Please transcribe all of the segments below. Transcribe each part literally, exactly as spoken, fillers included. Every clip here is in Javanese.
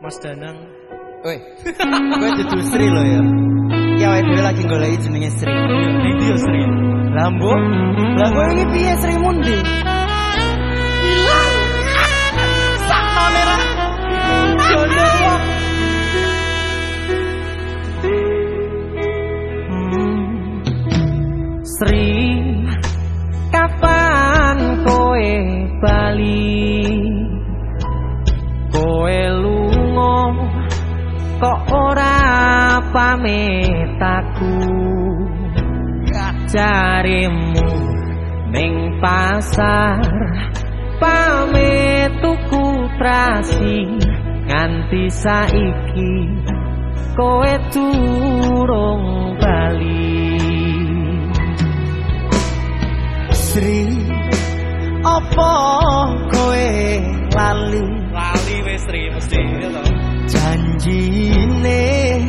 Mas Danang. Woi, gue dudu Sri lo ya. Ya wae dhewe lagi goleki jenenge Sri. Ndi yo Sri? Lambo. Lah kowe iki piye Sri mundi? Ilang. Saknone ra. Jono. Sri, kapan kowe bali? Kowe lunga kok ora pamit aku. Jarimu ning pasar pamit tuku trasi, nganti saiki kowe durung bali. Sri, apa kowe lali? Lali wis Sri mesti ya to. Janjine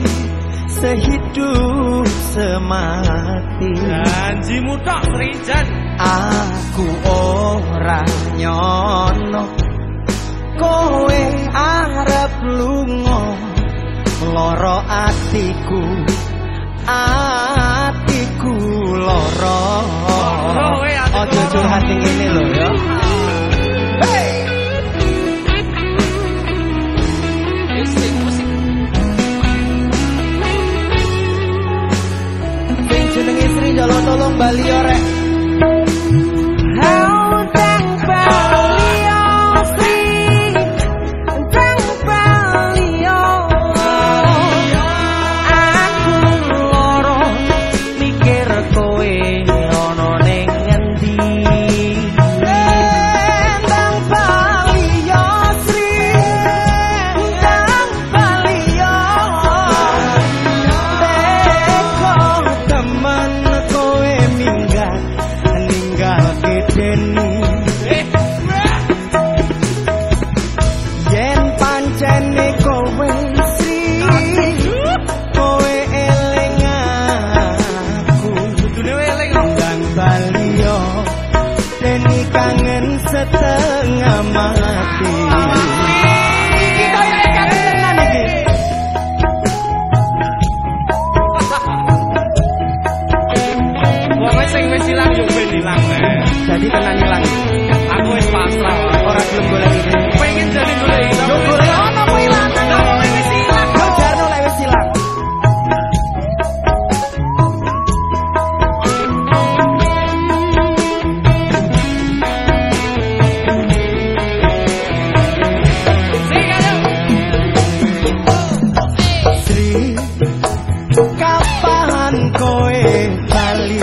sehidup semati. Janjimu tok Sri Jan. Aku ora nyono kowe arep lunga, loro atiku, atiku loro. Ojo curhat ning ngene lho ya. Hey! Musik musik. Sing jenenge Sri Jalo tolong bali yo rek. Setengah mati. Kita yang kangen tenan iki. Wong sing wis ilang yo ben ilang. Jadi tenan ilang. Aku wis pasrah. Ora gelem golek iki. Pengen jadi golek iki. Yo golek ono apa ilang? Ono wis ilang. Yo jarno lek wis ilang. Kapan kowe bali?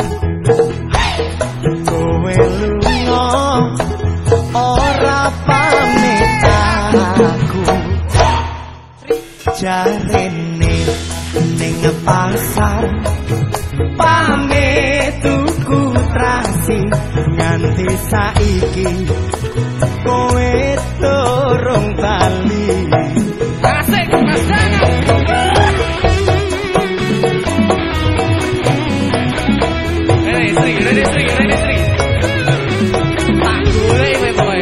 Kowe lunga ora pamit aku. Jarene ning pasar pamit tuku trasi, nganti saiki kowe durung bali. Asik Mas Danang. Sri, ready Sri, ready Sri. Tak golek kowe pokoke.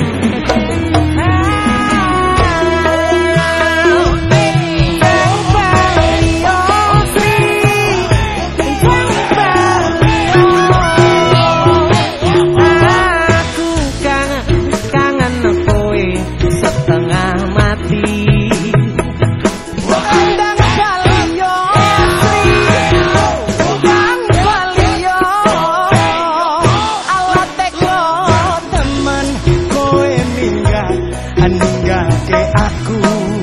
Aku kangen, kangen kowe setengah mati. Ninggake aku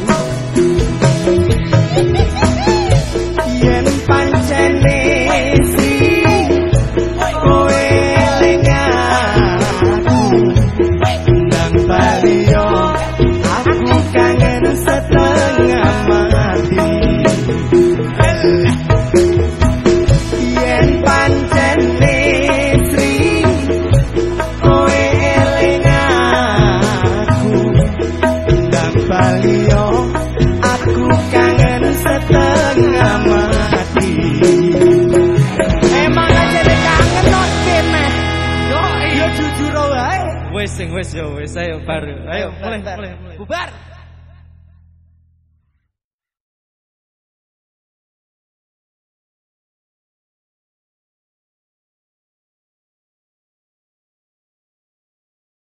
yen pancene Sri kowe eling aku ndang bali yo aku kangen setengah mati. Yen pancene Sri kowe eling bali yo aku kangen setengah mati. Emang aja deh kangen not kene. Yo yo jujur wae. Wes sing wes yo wes ayo baru. Ayo mulai mulai mulai. Bubar.